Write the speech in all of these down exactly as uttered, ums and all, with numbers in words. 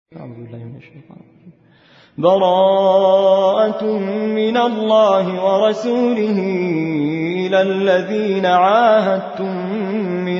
أعوذ بالله من الشيطان الرجيم. براءة من الله ورسوله إلى الذين عاهدتم من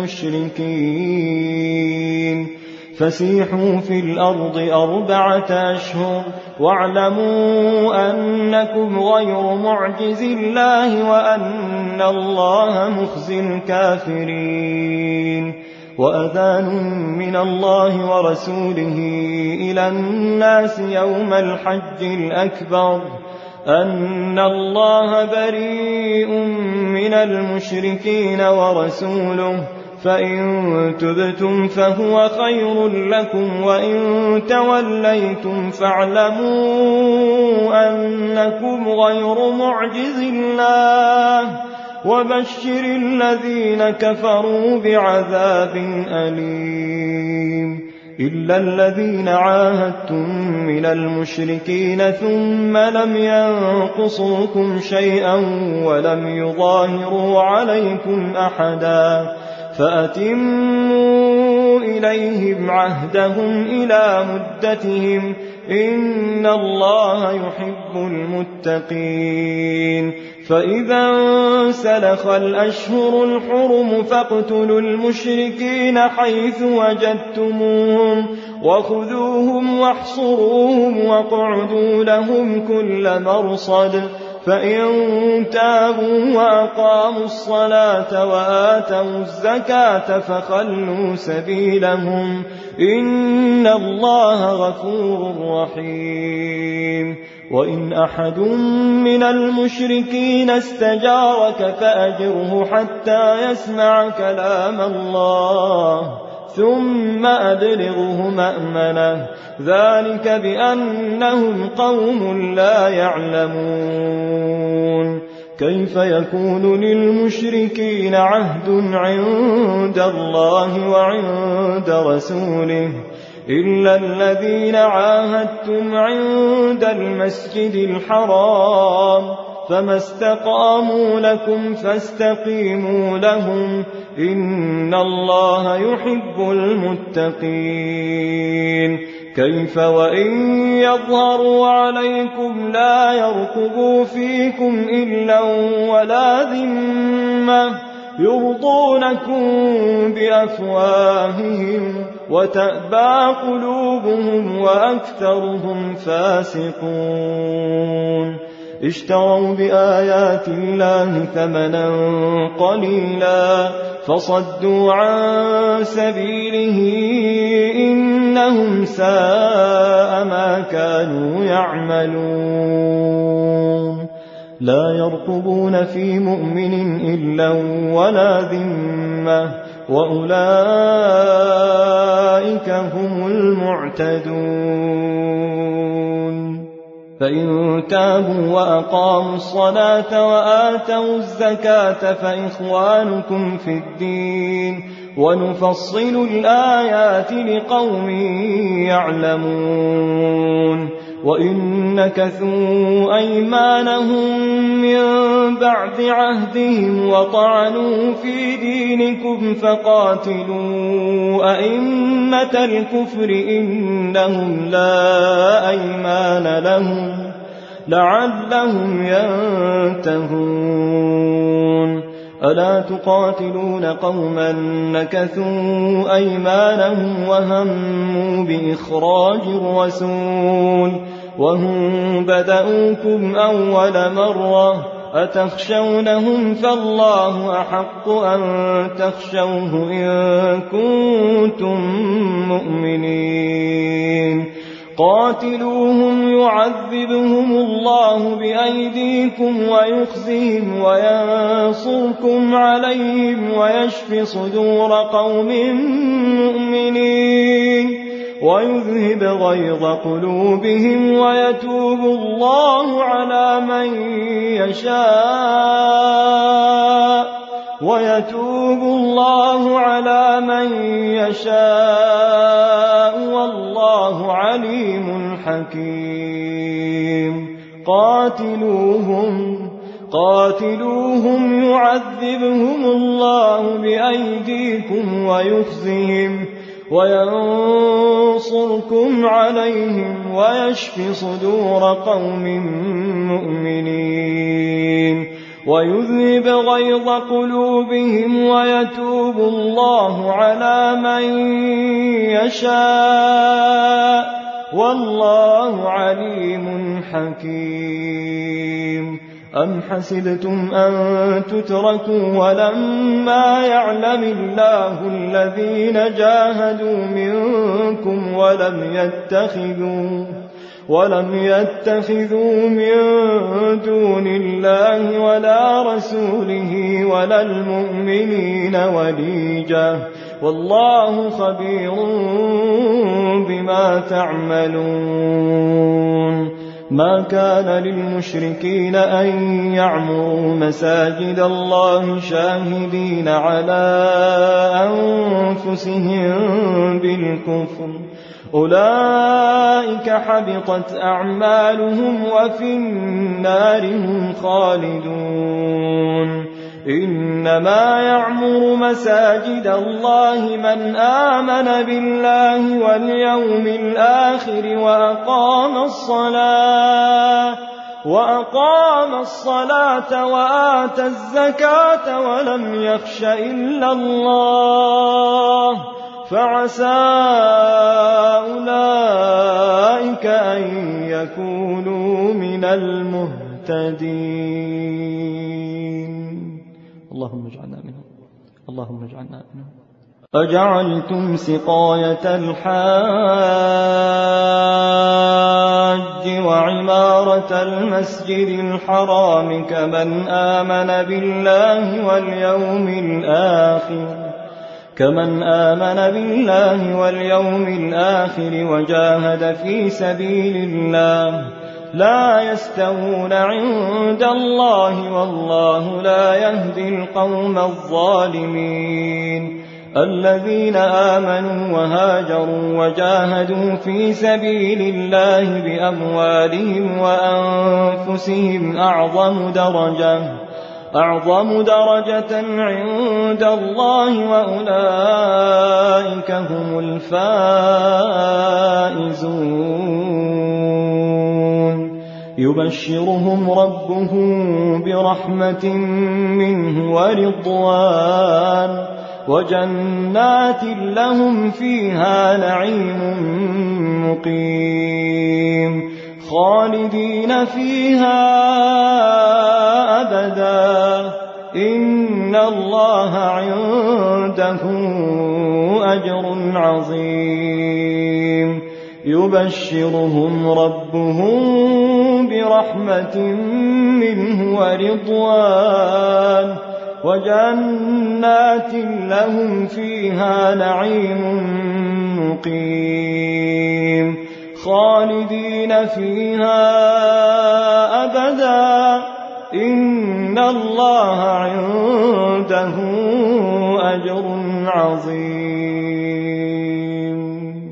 المشركين فسيحوا في الأرض أربعة أشهر واعلموا أنكم غير معجز الله وأن الله مخزي الكافرين. وأذان من الله ورسوله إلى الناس يوم الحج الأكبر أن الله بريء من المشركين ورسوله فإن تبتم فهو خير لكم وإن توليتم فاعلموا أنكم غير معجز الله وبشر الذين كفروا بعذاب أليم. إلا الذين عاهدتم من المشركين ثم لم ينقصوكم شيئا ولم يظاهروا عليكم أحدا فأتموا إليهم عهدهم إلى مدتهم إن الله يحب المتقين. فإذا انسلخ الأشهر الحرم فاقتلوا المشركين حيث وجدتموهم وخذوهم واحصروهم واقعدوا لهم كل مرصد فإن تابوا وأقاموا الصلاة وآتوا الزكاة فخلوا سبيلهم إن الله غفور رحيم. وإن أحد من المشركين استجارك فأجره حتى يسمع كلام الله ثم أبلغه مأمنه ذلك بأنهم قوم لا يعلمون. كيف يكون للمشركين عهد عند الله وعند رسوله إلا الذين عاهدتم عند المسجد الحرام فما استقاموا لكم فاستقيموا لهم إن الله يحب المتقين. كيف وإن يظهروا عليكم لا يرقبوا فيكم إلا ولا ذمة يرضونكم بأفواههم وتأبى قلوبهم وأكثرهم فاسقون. اشتروا بآيات الله ثمنا قليلا فصدوا عن سبيله إنهم ساء ما كانوا يعملون. لا يرقبون في مؤمن إلا ولا ذمة وأولئك هم المعتدون. فإن تابوا وأقاموا الصلاة وآتوا الزكاة فإخوانكم في الدين ونفصل الآيات لقوم يعلمون. وإن نكثوا أيمانهم من بعد عهدهم وطعنوا في دينكم فقاتلوا أئمة الكفر إنهم لا أيمان لهم لعلهم ينتهون. ألا تقاتلون قوما نكثوا أيمانهم وهموا بإخراج الرسول وهم بدأوكم أول مرة أتخشونهم فالله أحق أن تخشوه إن كنتم مؤمنين. قاتلوهم يعذبهم الله بأيديكم ويخزهم وينصركم عليهم ويشف صدور قوم مؤمنين ويذهب غيظ قلوبهم ويتوب الله على من يشاء ويتوب الله على من يشاء والله عليم حكيم. قاتلوهم قاتلوهم يعذبهم الله بأيديكم ويخزهم وينصركم عليهم ويشف صدور قوم مؤمنين ويذهب غيظ قلوبهم ويتوب الله على من يشاء والله عليم حكيم. أم حسبتم أن تتركوا ولما يعلم الله الذين جاهدوا منكم ولم يتخذوا ولم يتخذوا من دون الله ولا رسوله ولا المؤمنين وليجا والله خبير بما تعملون. ما كان للمشركين أن يعمروا مساجد الله شاهدين على أنفسهم بالكفر أولئك حبطت أعمالهم وفي النار هم خالدون. إنما يعمر مساجد الله من آمن بالله واليوم الآخر وأقام الصلاة وأقام الصلاة وآتى الزكاة ولم يخش إلا الله فعسى أولئك أن يكونوا من المهتدين. اللهم اجعلنا منهم اللهم اجعلنا منهم. أجعلتم سقاية الحاج وعمارة المسجد الحرام كمن آمن بالله واليوم الآخر كمن آمن بالله واليوم الآخر وجاهد في سبيل الله لا يستوون عند الله والله لا يهدي القوم الظالمين. الذين آمنوا وهاجروا وجاهدوا في سبيل الله بأموالهم وأنفسهم أعظم درجة أعظم درجة عند الله وأولئك هم الفائزون. يبشرهم ربهم برحمة منه ورضوان وجنات لهم فيها نعيم مقيم خالدين فيها أبدا إن الله عنده أجر عظيم. يبشرهم ربهم برحمة منه ورضوان وجنات لهم فيها نعيم مقيم خالدين فيها أبدا إن الله عنده أجر عظيم.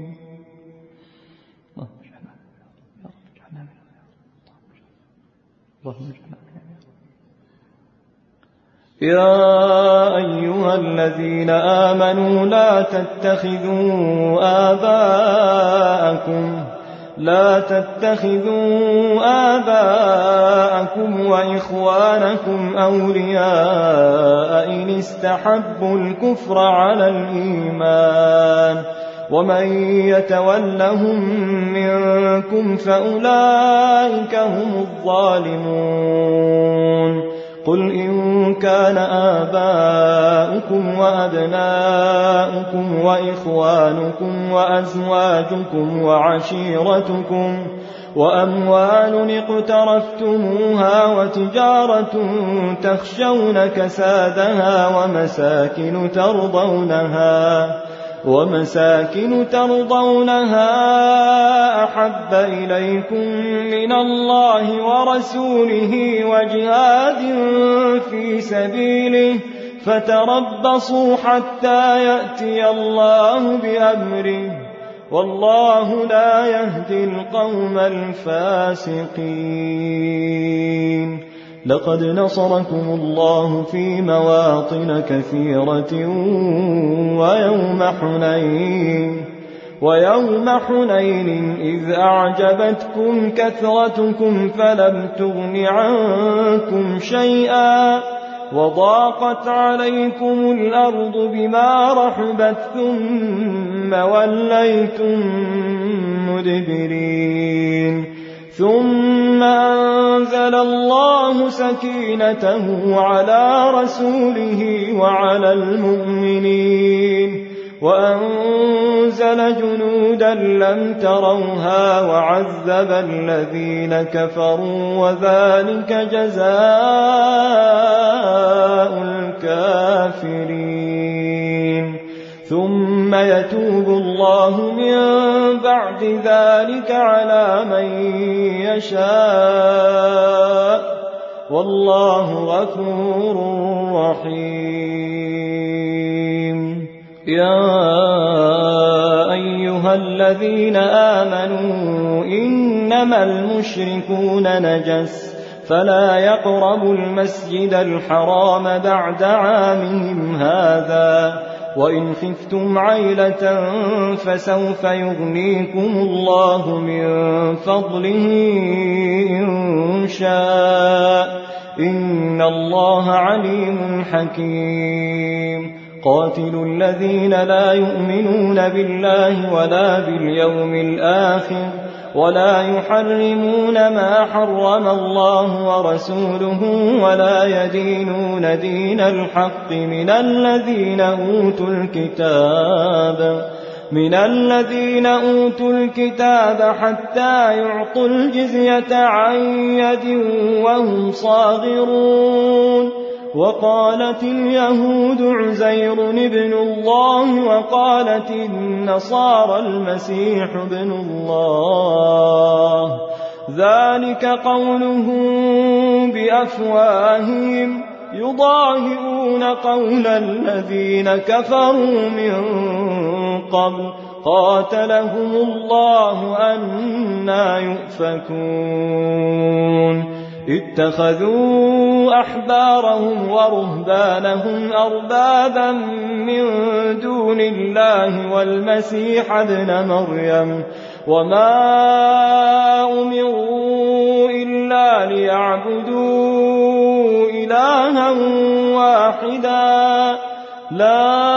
يا أيها الذين آمنوا لا تتخذوا آباءكم لا تتخذوا آباءكم وإخوانكم أولياء إن استحبوا الكفر على الإيمان ومن يتولهم منكم فأولئك هم الظالمون. قل إن كان آباؤكم وأبناؤكم وإخوانكم وأزواجكم وعشيرتكم وأموال اقترفتموها وتجارة تخشون كسادها ومساكن ترضونها ومساكن ترضونها أحب إليكم من الله ورسوله وجهاد في سبيله فتربصوا حتى يأتي الله بأمره والله لا يهدي القوم الفاسقين. لقد نصركم الله في مواطن كثيرة ويوم حنين ويوم حنين إذ أعجبتكم كثرتكم فلم تغن عنكم شيئا وضاقت عليكم الأرض بما رحبت ثم وليتم مدبرين ثم أنزل الله سكينته على رسوله وعلى المؤمنين وأنزل جنودا لم تروها وعذب الذين كفروا وذلك جزاء الكافرين ثم يتوب الله من بعد ذلك على من يشاء والله غفور رحيم يا أيها الذين آمنوا إنما المشركون نجس فلا يقربوا المسجد الحرام بعد عامهم هذا وإن خفتم عيلة فسوف يغنيكم الله من فضله إن شاء إن الله عليم حكيم قاتلوا الذين لا يؤمنون بالله ولا باليوم الآخر ولا يحرمون ما حرم الله ورسوله ولا يدينون دين الحق من الذين أوتوا الكتاب من الذين أوتوا الكتاب حتى يعطوا الجزية عن يد وهم صاغرون وقالت اليهود عزير ابن الله وقالت النصارى المسيح ابن الله ذلك قولهم بأفواههم يضاهئون قول الذين كفروا من قبل قاتلهم الله أنى يؤفكون اتخذوا أحبارهم ورهبانهم أربابا من دون الله والمسيح ابن مريم وما أمروا إلا ليعبدوا إلها واحدا لا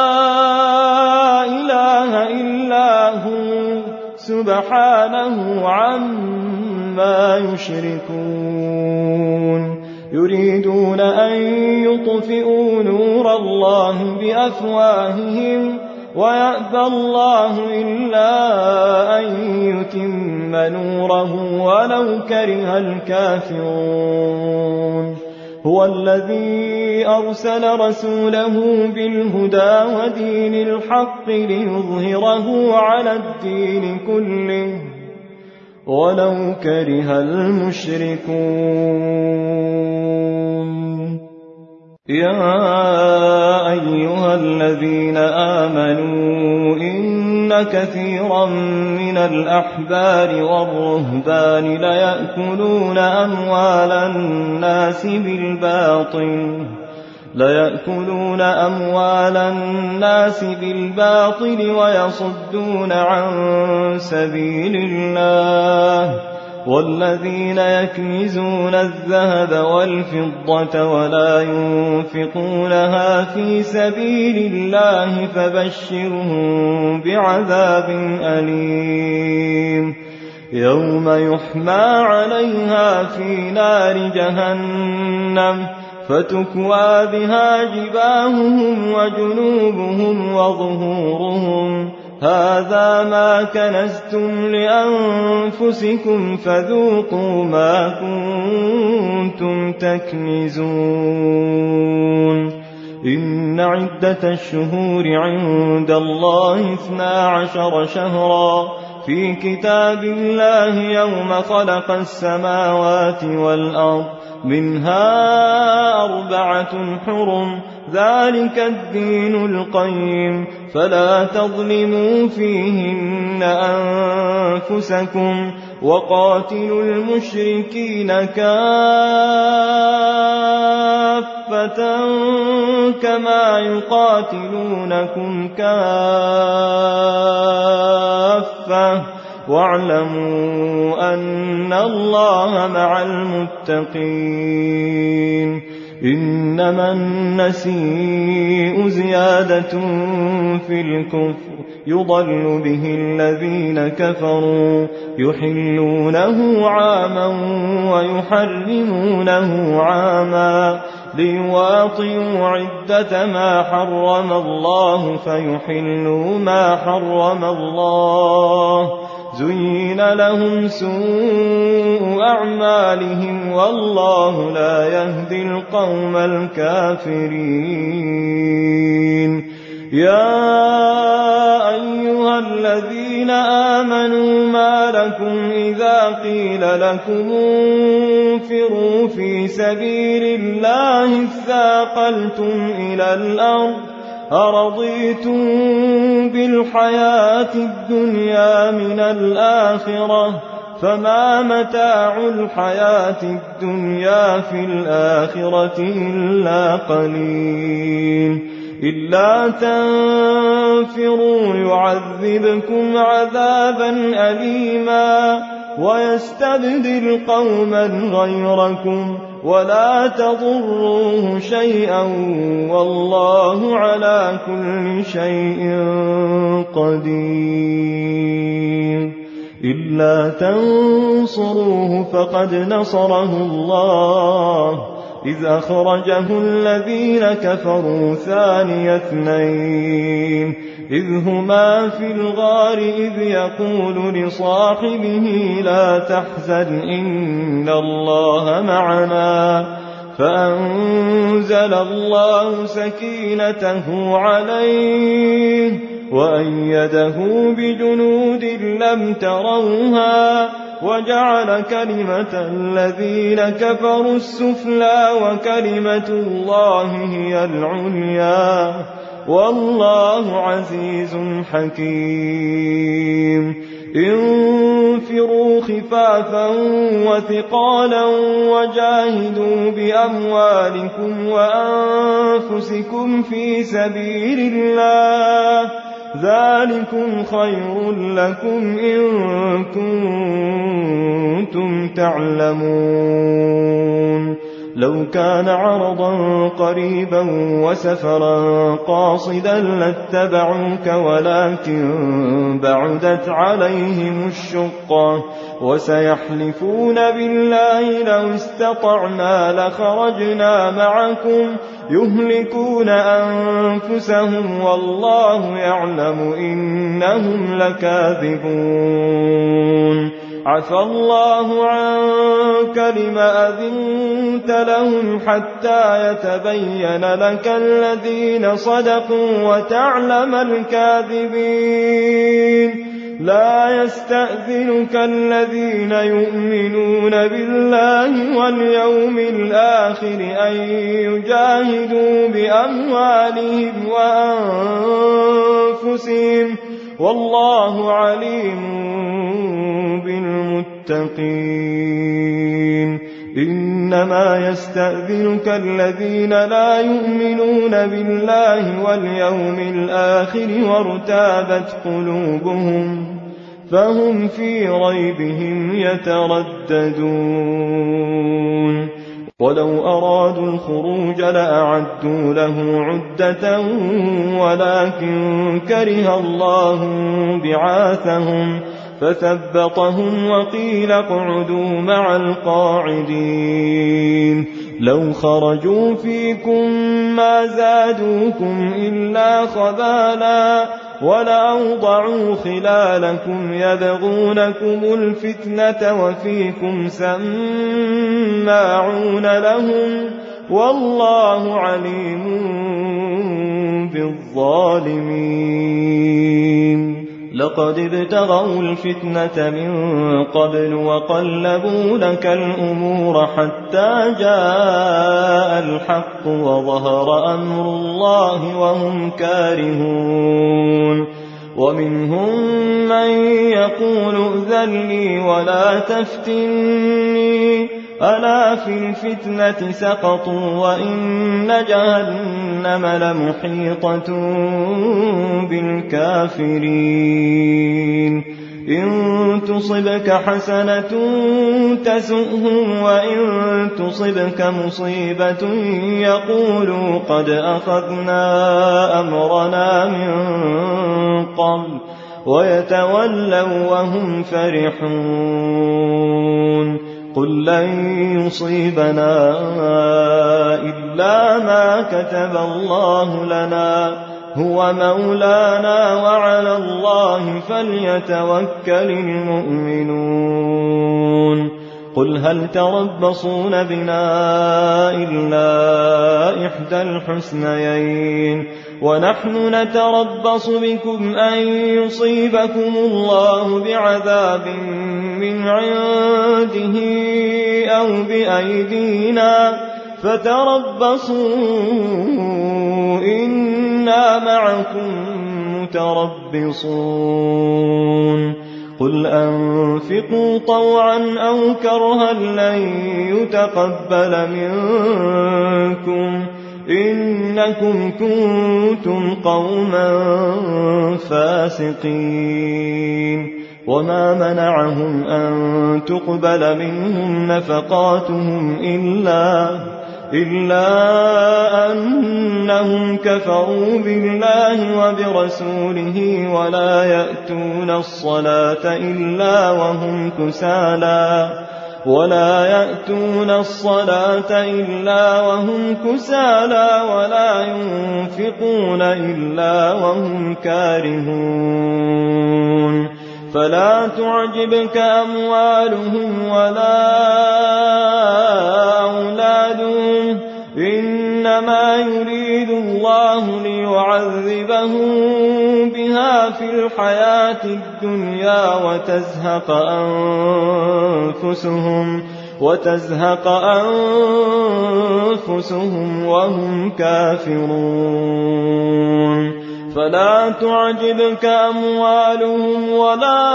إله إلا هو سبحانه عما يشركون يريدون أن يطفئوا نور الله بأفواههم ويأبى الله إلا أن يتم نوره ولو كره الكافرون هو الذي أرسل رسوله بالهدى ودين الحق ليظهره على الدين كله ولو كره المشركون يا أيها الذين آمنوا إن كثيرا من الأحبار والرهبان ليأكلون أموال الناس بالباطل ليأكلون أموال الناس بالباطل ويصدون عن سبيل الله والذين يكنزون الذهب والفضة ولا ينفقونها في سبيل الله فبشرهم بعذاب أليم يوم يحمى عليها في نار جهنم فتكوى بها جباههم وجنوبهم وظهورهم هذا ما كنزتم لأنفسكم فذوقوا ما كنتم تكنزون إن عدة الشهور عند الله اثنا عشر شهرا في كتاب الله يوم خلق السماوات والأرض منها أربعة حرم ذلك الدين القيم فلا تظلموا فيهن أنفسكم وقاتلوا المشركين كافة كما يقاتلونكم كافة واعلموا أن الله مع المتقين. إنما النسيء زيادة في الكفر يضل به الذين كفروا يحلونه عاما ويحرمونه عاما ليواطئوا عدة ما حرم الله فيحلوا ما حرم الله. زين لهم سوء أعمالهم والله لا يهدي القوم الكافرين. يا أيها الذين آمنوا ما لكم إذا قيل لكم انفروا في سبيل الله اثاقلتم إلى الأرض أرضيتم بالحياة الدنيا من الآخرة فما متاع الحياة الدنيا في الآخرة إلا قليل. إلا تنفروا يعذبكم عذابا أليما ويستبدل قوما غيركم ولا تضروه شيئا والله على كل شيء قدير. إلا تنصروه فقد نصره الله إذ أخرجه الذين كفروا ثاني اثنين إذ هما في الغار إذ يقول لصاحبه لا تحزن إن الله معنا فأنزل الله سكينته عليه وأيده بجنود لم تروها وجعل كلمة الذين كفروا السفلى وكلمة الله هي العليا والله عزيز حكيم. انفروا خفافا وثقالا وجاهدوا بأموالكم وأنفسكم في سبيل الله ذلكم خير لكم إن كنتم تعلمون. لو كان عرضا قريبا وسفرا قاصدا لاتبعوك ولكن بعدت عليهم الشقة وسيحلفون بالله لو استطعنا لخرجنا معكم يهلكون أنفسهم والله يعلم إنهم لكاذبون. عفى الله عنك لما أذنت لهم حتى يتبين لك الذين صدقوا وتعلم الكاذبين. لا يستأذنك الذين يؤمنون بالله واليوم الآخر أن يجاهدوا بأموالهم وأنفسهم والله عليم بالمتقين. إنما يستأذنك الذين لا يؤمنون بالله واليوم الآخر وارتابت قلوبهم فهم في ريبهم يترددون. ولو أرادوا الخروج لأعدوا له عدة ولكن كره الله بعاثهم فثبطهم وقيل اقعدوا مع القاعدين. لو خرجوا فيكم ما زادوكم إلا خبالا ولأوضعوا خلالكم يبغونكم الفتنة وفيكم سماعون لهم والله عليم بالظالمين. لقد ابتغوا الفتنة من قبل وقلبوا لك الأمور حتى جاء الحق وظهر أمر الله وهم كارهون. ومنهم من يقول ائذن لي ولا تفتني ألا في الفتنة سقطوا وإن جهنم لمحيطة بالكافرين إن تصبك حسنة تسؤهم وإن تصبك مصيبة يقولوا قد أخذنا أمرنا من قبل ويتولوا وهم فرحون قل لن يصيبنا إلا ما كتب الله لنا هو مولانا وعلى الله فليتوكل المؤمنون قل هل تربصون بنا إلا إحدى الحسنيين ونحن نتربص بكم أن يصيبكم الله بعذاب من عنده أو بأيدينا فتربصوا إنا معكم متربصون قل أنفقوا طوعا أو كرها لن يتقبل منكم إنكم كنتم قوما فاسقين وما منعهم أن تقبل منهم نفقاتهم إلا إلا أنهم كفروا بالله وبرسوله ولا يأتون الصلاة إلا وهم كسالى ولا يأتون الصلاة إلا وهم كسالى ولا ينفقون إلا وهم كارهون فلا تعجبك أموالهم ولا أولادهم إنما يريد الله ليعذبهم بها في الحياة الدنيا وتزهق أنفسهم وتزهق أنفسهم وهم كافرون فلا تعجبك أموالهم ولا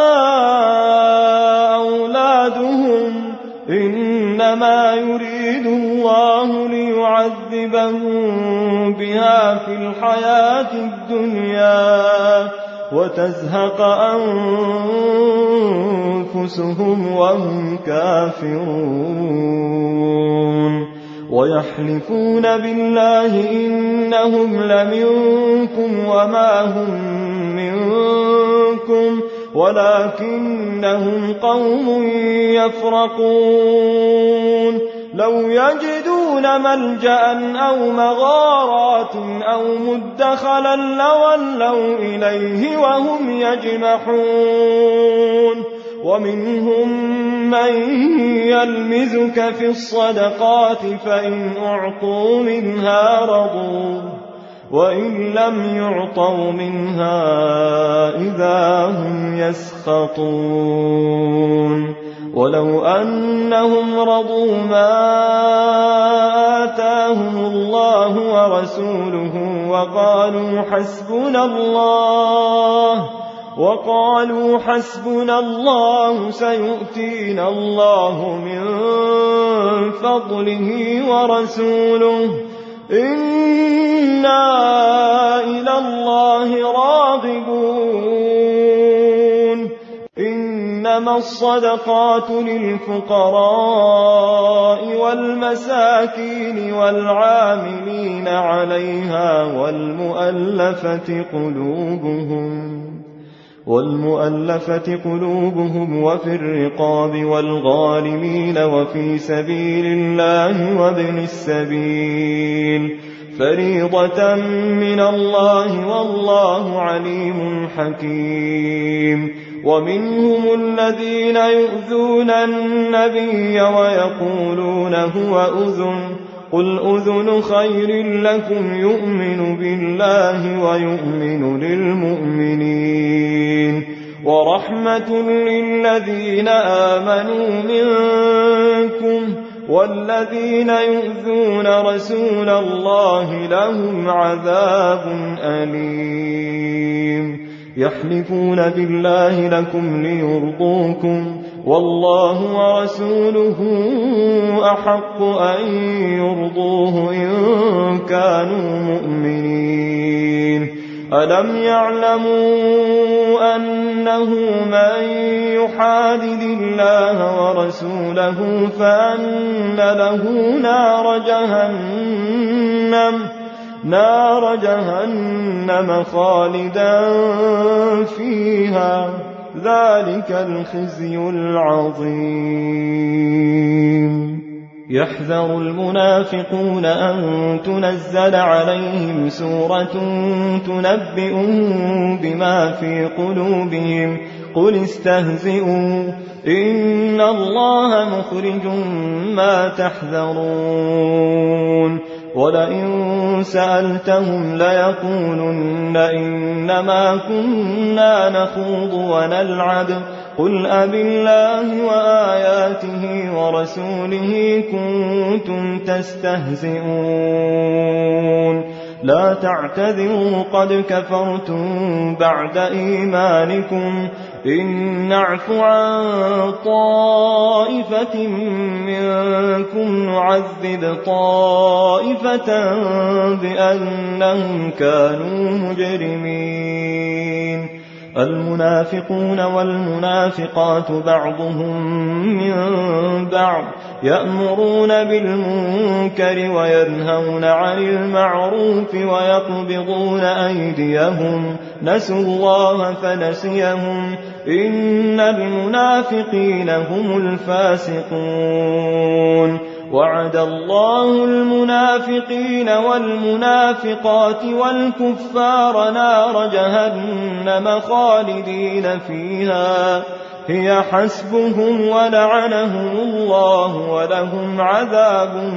أولادهم إنما يريد الله ليعذبهم بها في الحياة الدنيا وتزهق أنفسهم وهم كافرون ويحلفون بالله إنهم لمنكم وما هم منكم ولكنهم قوم يفرقون لو يجدون ملجأ أو مغارات أو مدخلا لولوا إليه وهم يجمحون ومنهم من يلمزك في الصدقات فإن أعطوا منها رضوا وإن لم يعطوا منها إذا هم يسخطون ولو أنهم رضوا ما آتاهم الله ورسوله وقالوا حسبنا الله وقالوا حسبنا الله سيؤتينا الله من فضله ورسوله إنا إلى الله راغبون إنما الصدقات للفقراء والمساكين والعاملين عليها والمؤلفة قلوبهم والمؤلفة قلوبهم وفي الرقاب والغارمين وفي سبيل الله وابن السبيل فريضة من الله والله عليم حكيم ومنهم الذين يؤذون النبي ويقولون هو أذن قل أذن خير لكم يؤمن بالله ويؤمن للمؤمنين ورحمة للذين آمنوا منكم والذين يؤذون رسول الله لهم عذاب أليم يحلفون بالله لكم ليرضوكم والله ورسوله أحق أن يرضوه إن كانوا مؤمنين. ألم يعلموا أنه من يحادد الله ورسوله فأن له نار جهنم نار جهنم خالدا فيها ذلك الخزي العظيم. يحذر المنافقون أن تنزل عليهم سورة تنبئهم بما في قلوبهم قل استهزئوا إن الله مخرج ما تحذرون ولئن سألتهم ليقولن إنما كنا نخوض ونلعب قل أبالله وآياته ورسوله كنتم تستهزئون لا تعتذروا قد كفرتم بعد إيمانكم إن نعف عن طائفة منكم نعذب طائفة بأنهم كانوا مجرمين. المنافقون والمنافقات بعضهم من بعض يأمرون بالمنكر وينهون عن المعروف ويقبضون أيديهم نسوا الله فنسيهم إن المنافقين هم الفاسقون. وعد الله المنافقين والمنافقات والكفار نار جهنم خالدين فيها هي حسبهم ولعنهم الله ولهم عذاب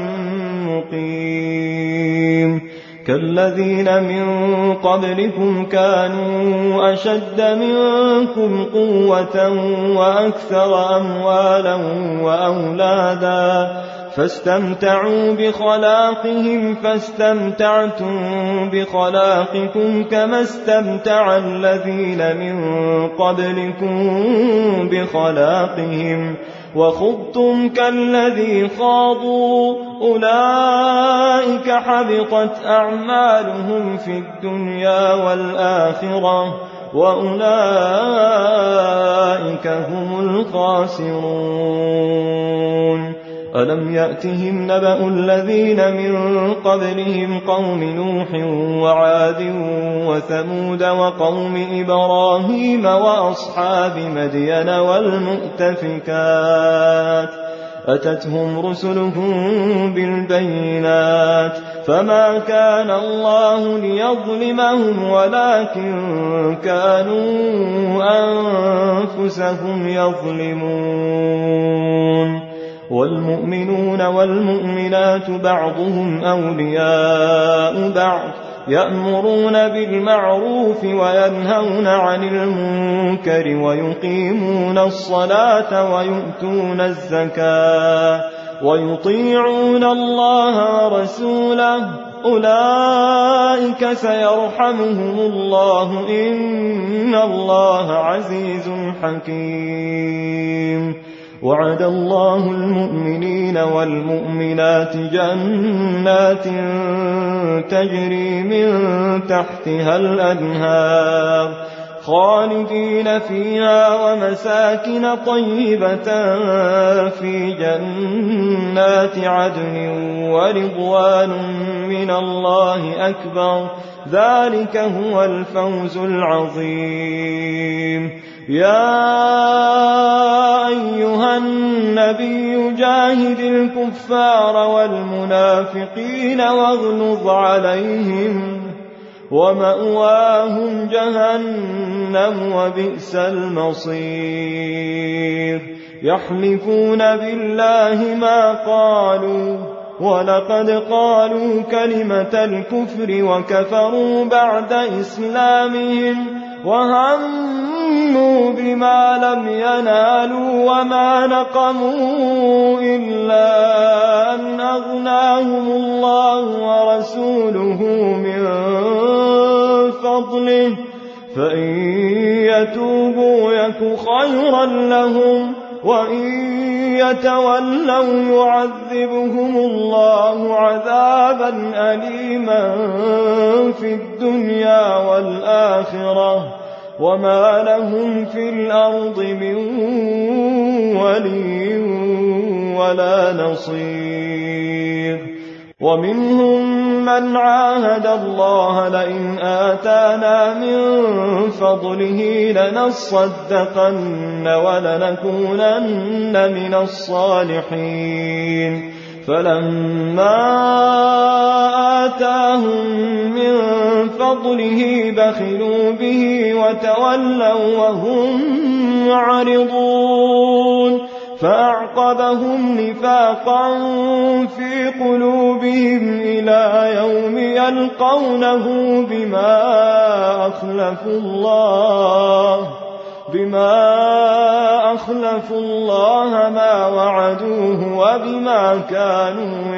مقيم. كالذين من قبلكم كانوا أشد منكم قوة وأكثر أموالا وأولادا فاستمتعوا بخلاقهم فاستمتعتم بخلاقكم كما استمتع الذين من قبلكم بخلاقهم وخضتم كالذي خاضوا أولئك حبطت أعمالهم في الدنيا والآخرة وأولئك هم الخاسرون. ألم يأتهم نبأ الذين من قبلهم قوم نوح وعاد وثمود وقوم إبراهيم وأصحاب مدين والمؤتفكات أتتهم رسلهم بالبينات فما كان الله ليظلمهم ولكن كانوا أنفسهم يظلمون. والمؤمنون والمؤمنات بعضهم أولياء بعض يأمرون بالمعروف وينهون عن المنكر ويقيمون الصلاة ويؤتون الزكاة ويطيعون الله ورسوله أولئك سيرحمهم الله إن الله عزيز حكيم. وعد الله المؤمنين والمؤمنات جنات تجري من تحتها الأنهار خالدين فيها ومساكن طيبة في جنات عدن ورضوان من الله أكبر ذلك هو الفوز العظيم. يا أيها النبي جاهد الكفار والمنافقين واغلظ عليهم ومأواهم جهنم وبئس المصير. يحلفون بالله ما قالوا ولقد قالوا كلمة الكفر وكفروا بعد إسلامهم وهموا بما لم ينالوا وما نقموا إلا أن أغناهم الله ورسوله من فضله فإن يتوبوا يك خيرا لهم وإن يتولوا يعذبهم الله عذابا أليما في الدنيا والآخرة وما لهم في الأرض من ولي ولا نصير. ومنهم من عاهد الله لئن آتانا من فضله لنصدقن ولنكونن من الصالحين فلما آتاهم من فضله بخلوا به وتولوا وهم معرضون فأعقبهم نفاقا في قلوبهم إلى يوم يلقونه بما أخلفوا الله بما أخلفوا الله ما وعدوه وبما كانوا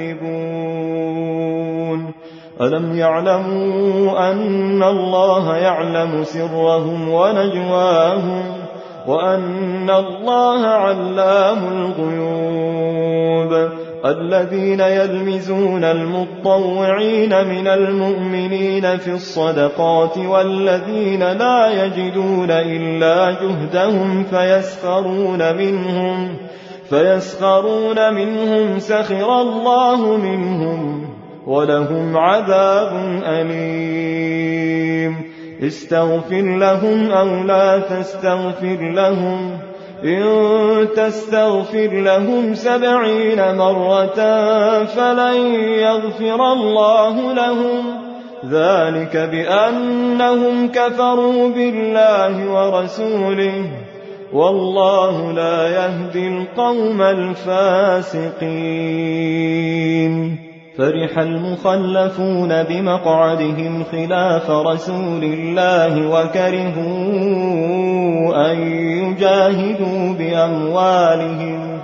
يكذبون. ألم يعلموا أن الله يعلم سرهم ونجواهم وأن الله علام الغيوب. الذين يلمزون المطوعين من المؤمنين في الصدقات والذين لا يجدون إلا جهدهم فيسخرون منهم فيسخرون منهم سخر الله منهم ولهم عذاب أليم. استغفر لهم أو لا تستغفر لهم إن تستغفر لهم سبعين مرة فلن يغفر الله لهم ذلك بأنهم كفروا بالله ورسوله والله لا يهدي القوم الفاسقين. فرح المخلفون بمقعدهم خلاف رسول الله وكرهوا أن يجاهدوا بأموالهم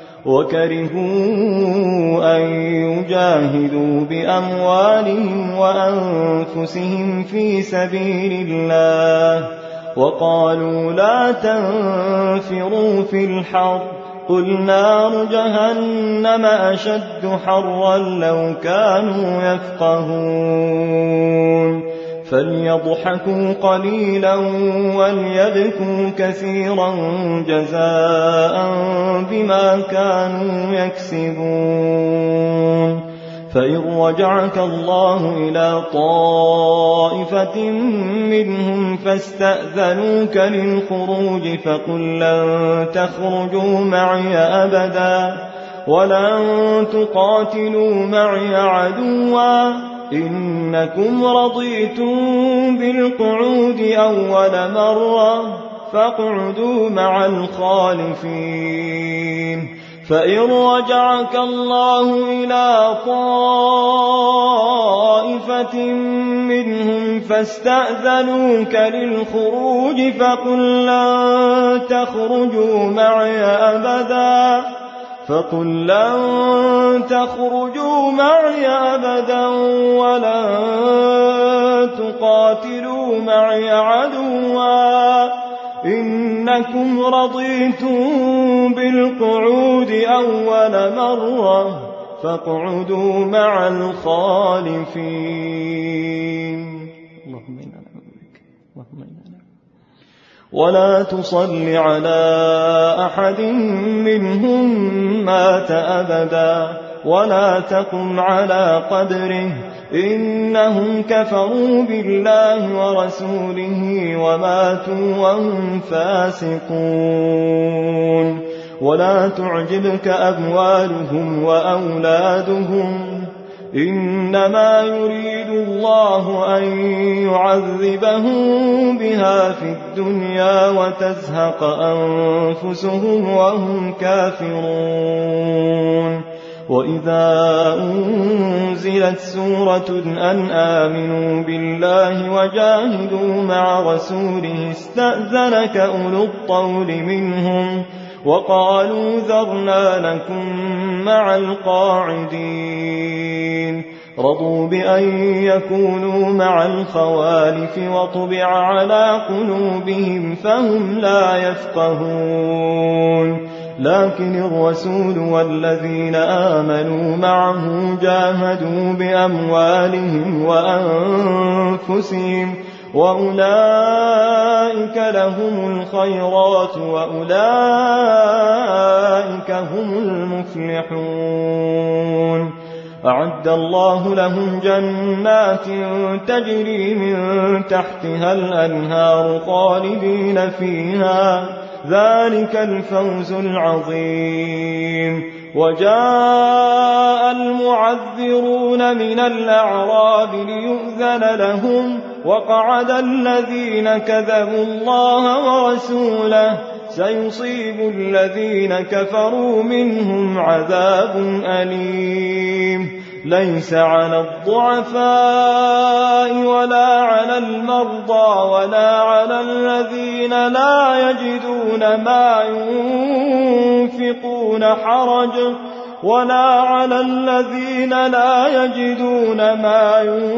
وكرهوا أن يجاهدوا بأموالهم وأنفسهم في سبيل الله وقالوا لا تنفروا في الحر قل نار جهنم أشد حرا لو كانوا يفقهون. فليضحكوا قليلا وليبكوا كثيرا جزاء بما كانوا يكسبون. فإن رجعك الله إلى طائفة منهم فاستأذنوك للخروج فقل لن تخرجوا معي أبدا ولن تقاتلوا معي عدوا إنكم رضيتم بالقعود أول مرة فاقعدوا مع الخالفين. فإن رجعك الله إلى طائفة منهم فاستأذنوك للخروج فقل لن تخرجوا معي أبدا فقل لن تخرجوا معي أبدا ولن تقاتلوا معي عدوا إنكم رضيتم بالقعود أول مرة فاقعدوا مع الخالفين. اللهم إنا نعوذ بك اللهم إنا نعوذ ولا تصل على أحد منهم مات أبدا ولا تقم على قبره إنهم كفروا بالله ورسوله وماتوا وهم فاسقون. ولا تعجبك أموالهم وأولادهم إنما يريد الله أن يعذبهم بها في الدنيا وتزهق أنفسهم وهم كافرون. وإذا أنزلت سورة أن آمنوا بالله وجاهدوا مع رسوله استأذنك أولو الطول منهم وقالوا ذرنا لكم مع القاعدين. رضوا بأن يكونوا مع الخوالف وطبع على قلوبهم فهم لا يفقهون لكن الرسول والذين آمنوا معه جاهدوا بأموالهم وأنفسهم وأولئك لهم الخيرات وأولئك هم المفلحون أعد الله لهم جنات تجري من تحتها الأنهار خالدين فيها ذلك الفوز العظيم وجاء المعذرون من الأعراب ليؤذن لهم وقعد الذين كذبوا الله ورسوله سيصيب الذين كفروا منهم عذاب أليم ليس على الضعفاء ولا على المرضى ولا على الذين لا يجدون ما ينفقون حرج ولا على الذين لا يجدون ما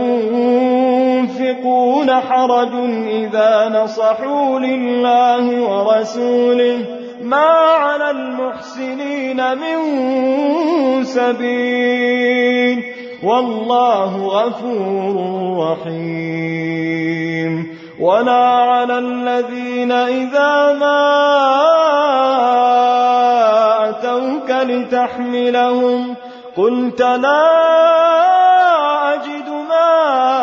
ينفقون حرج إذا نصحوا لله ورسوله ما على المحسنين من سبيل والله غفور رحيم ولا على الذين إذا ما أتوك لتحملهم قلت لا أجد ما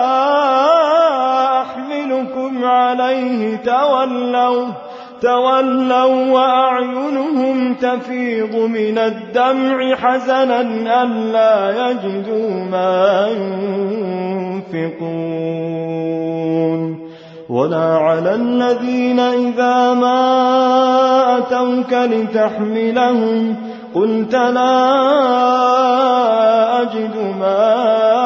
أحملكم عليه تولوا تولوا وأعينهم تفيض من الدمع حزنا ألا يجدوا ما ينفقون ولا على الذين إذا ما أتوك لتحملهم قلت لا أجد ما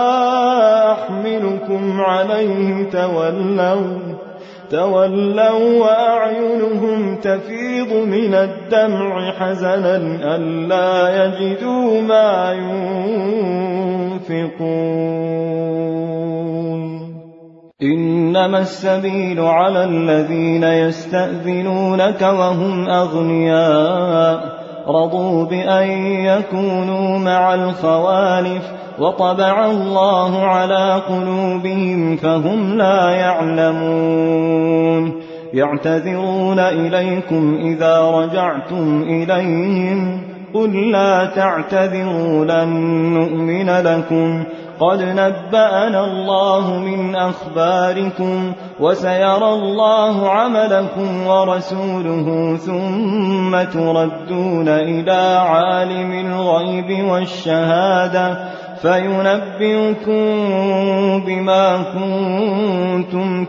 أحملكم عليه تولوا تولوا وأعينهم تفيض من الدمع حزنا ألا يجدوا ما ينفقون إنما السبيل على الذين يستأذنونك وهم أغنياء رضوا بأن يكونوا مع الخوالف وطبع الله على قلوبهم فهم لا يعلمون يعتذرون إليكم إذا رجعتم إليهم قل لا تعتذروا لن نؤمن لكم قد نبأنا الله من أخباركم وسيرى الله عملكم ورسوله ثم تردون إلى عالم الغيب والشهادة فينبئكم بما كنتم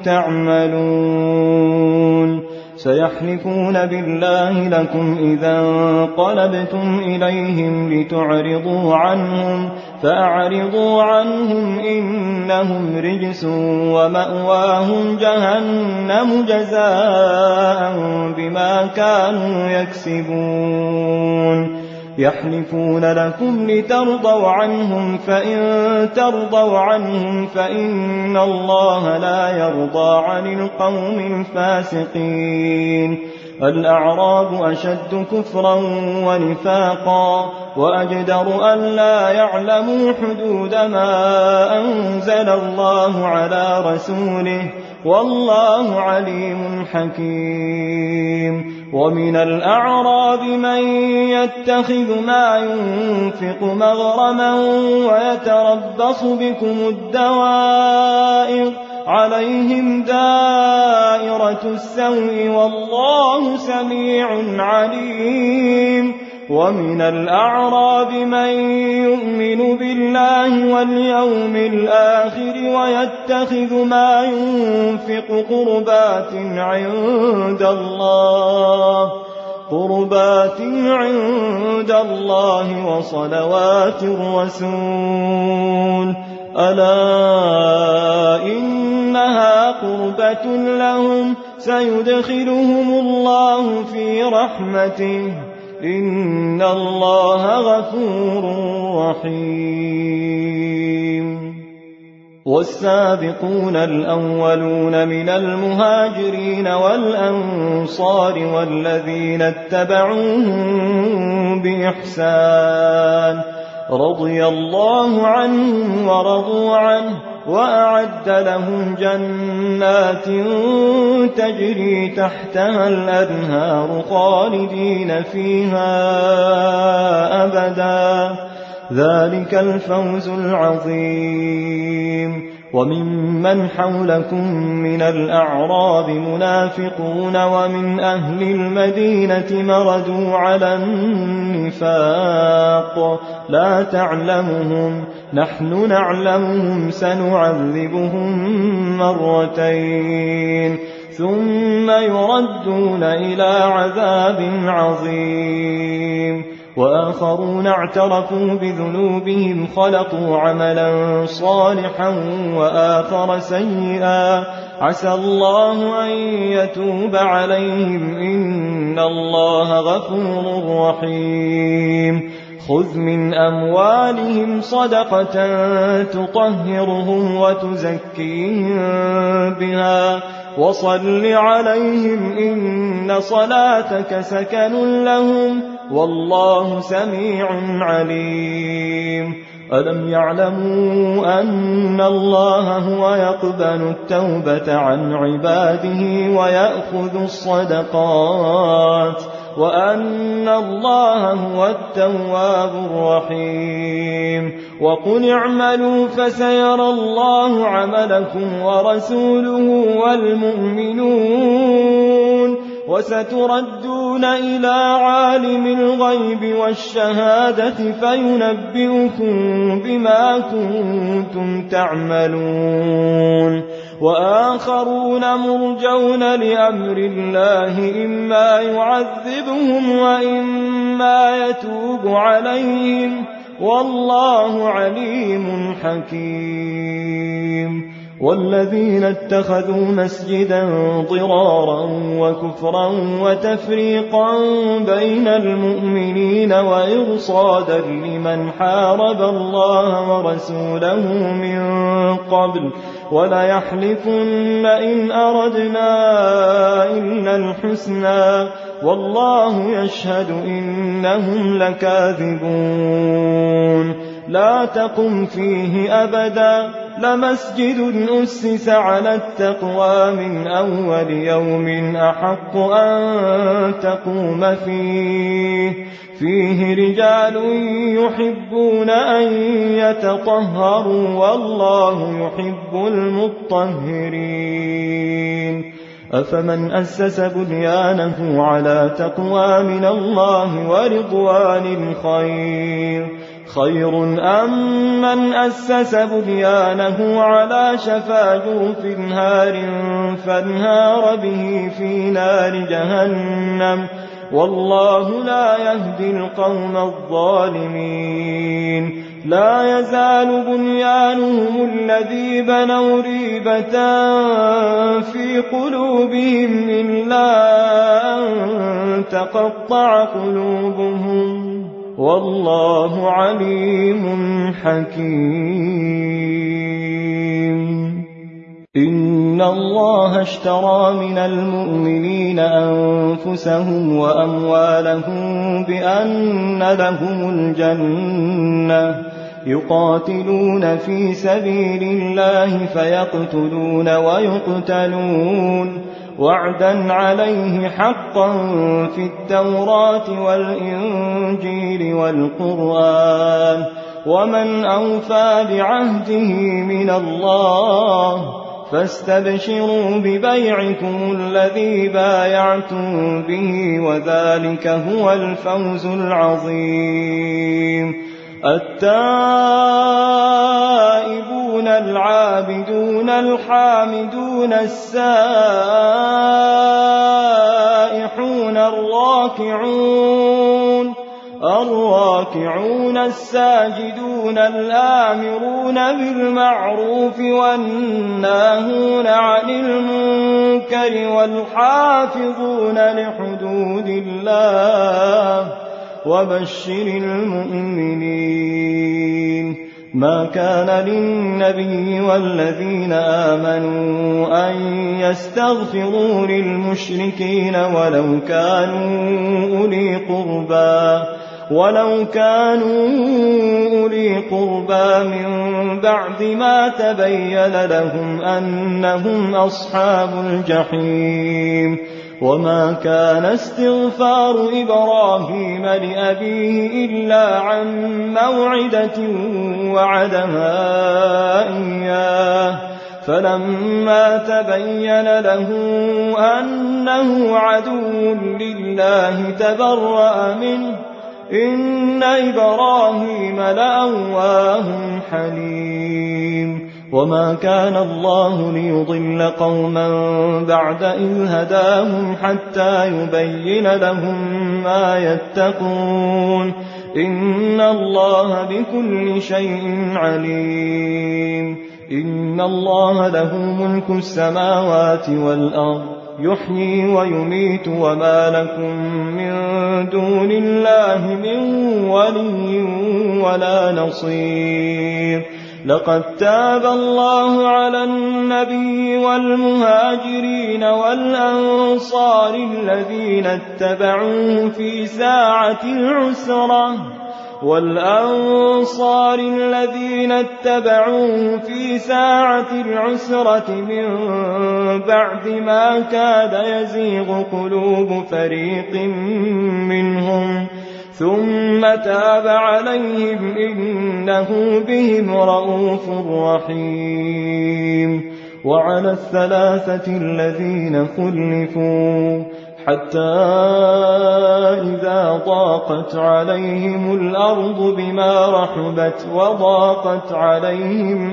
تعملون سيحلفون بالله لكم إذا انقلبتم إليهم لتعرضوا عنهم فأعرضوا عنهم إنهم رجس ومأواهم جهنم جزاء بما كانوا يكسبون يحلفون لكم لترضوا عنهم فإن ترضوا عنهم فإن الله لا يرضى عن القوم الفاسقين الأعراب أشد كفرا ونفاقا وأجدر أن لا يعلموا حدود ما أنزل الله على رسوله والله عليم حكيم ومن الأعراب من يتخذ ما ينفق مغرما ويتربص بكم الدوائر عليهم دائرة السوء والله سميع عليم ومن الأعراب من يؤمن بالله واليوم الآخر ويتخذ ما ينفق قربات عند الله قربات عند الله وصلوات الرسول ألا إنها قربة لهم سيدخلهم الله في رحمته إن الله غفور رحيم والسابقون الأولون من المهاجرين والأنصار والذين اتبعوهم بإحسان رضي الله عنهم ورضوا عنه وأعد لهم جنات تجري تحتها الأنهار خالدين فيها أبدا ذلك الفوز العظيم. وممن حولكم من الأعراب منافقون ومن أهل المدينة مردوا على النفاق لا تعلمهم نحن نعلمهم سنعذبهم مرتين ثم يردون إلى عذاب عظيم. وآخرون اعترفوا بذنوبهم خلقوا عملا صالحا وآخر سيئا عسى الله أن يتوب عليهم إن الله غفور رحيم. خذ من أموالهم صدقة تطهرهم وتزكيهم بها وصل عليهم إن صلاتك سكن لهم والله سميع عليم. ألم يعلموا أن الله هو يقبل التوبة عن عباده ويأخذ الصدقات وأن الله هو التواب الرحيم. وقل اعملوا فسيرى الله عملكم ورسوله والمؤمنون وستردون إلى عالم الغيب والشهادة فينبئكم بما كنتم تعملون. وآخرون مرجون لأمر الله إما يعذبهم وإما يتوب عليهم والله عليم حكيم. والذين اتخذوا مسجدا ضرارا وكفرا وتفريقا بين المؤمنين وإرصادا لمن حارب الله ورسوله من قبل وليحلفن إن أردنا إلا الحسنى والله يشهد إنهم لكاذبون. لا تقم فيه أبدا لمسجد أسس على التقوى من أول يوم أحق أن تقوم فيه فيه رجال يحبون أن يتطهروا والله يحب المطهرين. أفمن أسس بنيانه على تقوى من الله ورضوان خير خير أم من أسس بنيانه على شفا جرف هار فانهار به في نار جهنم والله لا يهدي القوم الظالمين. لا يزال بنيانهم الذي بنوا ريبة في قلوبهم إلا أن تقطع قلوبهم والله عليم حكيم. إن الله اشترى من المؤمنين أنفسهم وأموالهم بأن لهم الجنة يقاتلون في سبيل الله فيقتلون ويقتلون وعدا عليه حقا في التوراة والإنجيل والقرآن ومن أوفى بعهده من الله فاستبشروا ببيعكم الذي بايعتم به وذلك هو الفوز العظيم. التائبون العابدون الحامدون السائحون الراكعون الراكعون الساجدون الآمرون بالمعروف والناهون عن المنكر والحافظون لحدود الله وبشر المؤمنين. ما كان للنبي والذين آمنوا أن يستغفروا للمشركين ولو كانوا أولي قربى ولو كانوا أولي قربى من بعد ما تبين لهم أنهم أصحاب الجحيم وما كان استغفار إبراهيم لأبيه إلا عن موعدة وعدها إياه فلما تبين له أنه عدو لله تبرأ منه إن إبراهيم لأواه حليم وما كان الله ليضل قوما بعد إذ هداهم حتى يبين لهم ما يتقون إن الله بكل شيء عليم إن الله له ملك السماوات والأرض يحيي ويميت وما لكم من دون الله من ولي ولا نصير لقد تاب الله على النبي والمهاجرين والأنصار الذين اتبعوه في ساعة العسرة والأنصار الذين اتبعوه في ساعة العسرة من بعد ما كاد يزيغ قلوب فريق منهم ثم تاب عليهم إنه بهم رءوف رحيم وعلى الثلاثة الذين خلفوا حتى إذا ضاقت عليهم الأرض بما رحبت وضاقت عليهم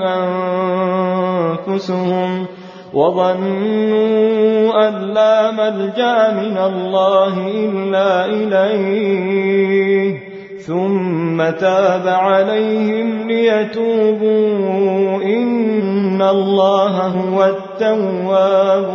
أنفسهم وظنوا أن لا ملجأ من الله إلا إليه ثم تاب عليهم ليتوبوا إن الله هو التواب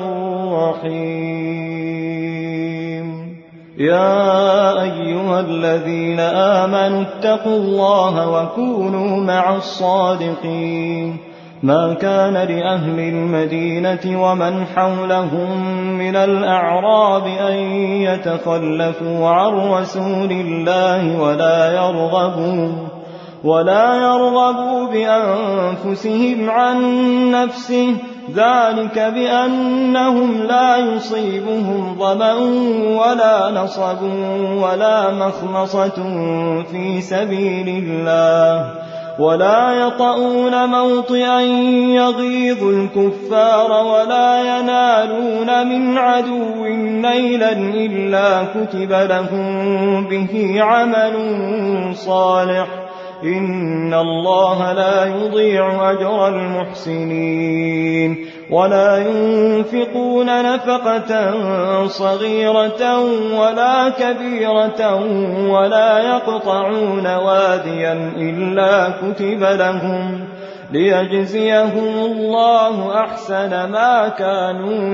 الرحيم يا أيها الذين آمنوا اتقوا الله وكونوا مع الصادقين ما كان لأهل المدينة ومن حولهم من الأعراب أن يتخلفوا عن رسول الله ولا يرغبوا ولا يرغبوا بأنفسهم عن نفسه ذلك بأنهم لا يصيبهم ظمأ ولا نصب ولا مخمصة في سبيل الله ولا يطؤون موطئا يغيظ الكفار ولا ينالون من عدو نيلا إلا كتب لهم به عمل صالح إن الله لا يضيع أجر المحسنين ولا ينفقون نفقة صغيرة ولا كبيرة ولا يقطعون واديا إلا كتب لهم ليجزيهم الله أحسن ما كانوا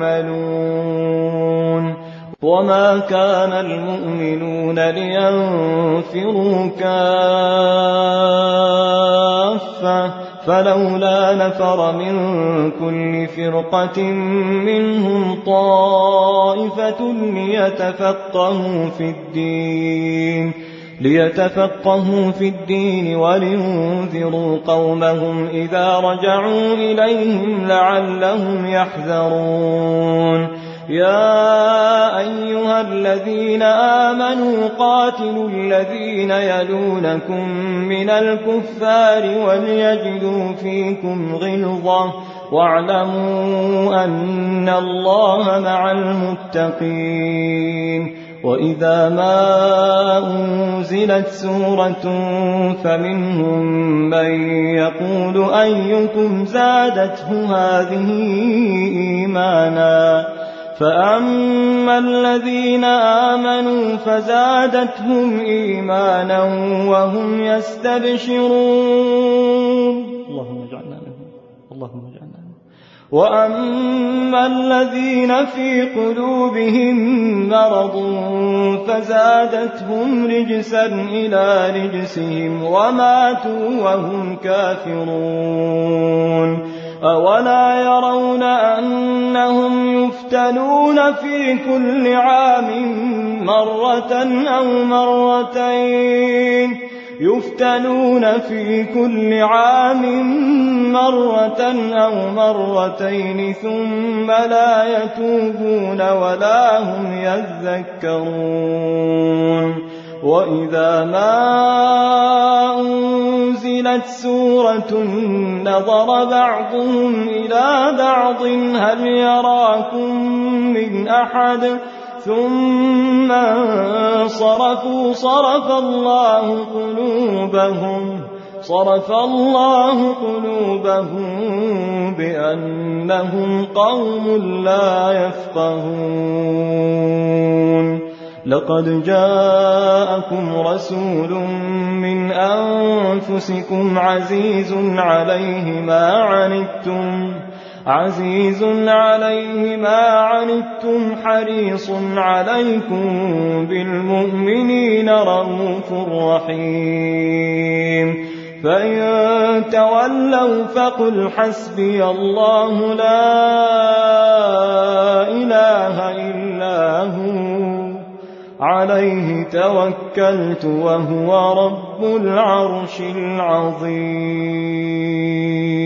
يعملون وما كان المؤمنون لينفروا كافة فلولا نفر من كل فرقة منهم طائفة ليتفقهوا في الدين ليتفقهوا في الدين ولينذروا قومهم إذا رجعوا إليهم لعلهم يحذرون يا أيها الذين آمنوا قاتلوا الذين يلونكم من الكفار وليجدوا فيكم غلظة واعلموا أن الله مع المتقين وإذا ما أنزلت سورة فمنهم من يقول أيكم زادته هذه إيمانا فأما الذين آمنوا فزادتهم إيمانا وهم يستبشرون اللهم اجعلنا منهم اللهم اجعلنا منهم وأما الذين في قلوبهم مرض فزادتهم رجسا إلى رجسهم وماتوا وهم كافرون أولا يرون أنهم يفتنون في كل عام مرة أو مرتين يفتنون في كل عام مرة أو مرتين ثم لا يتوبون ولا هم يذكرون وإذا ما أنزلت سورة نظر بعضهم إلى بعض هل يراكم من أحد ثم انصرفوا صرف الله قلوبهم صرف الله قلوبهم بأنهم قوم لا يفقهون لقد جاءكم رسول من أنفسكم عزيز عليه ما عنتم عزيز عليه ما عنتم حريص عليكم بالمؤمنين رءوف رحيم فإن تولوا فقل حسبي الله لا إله إلا هو عليه توكلت وهو رب العرش العظيم.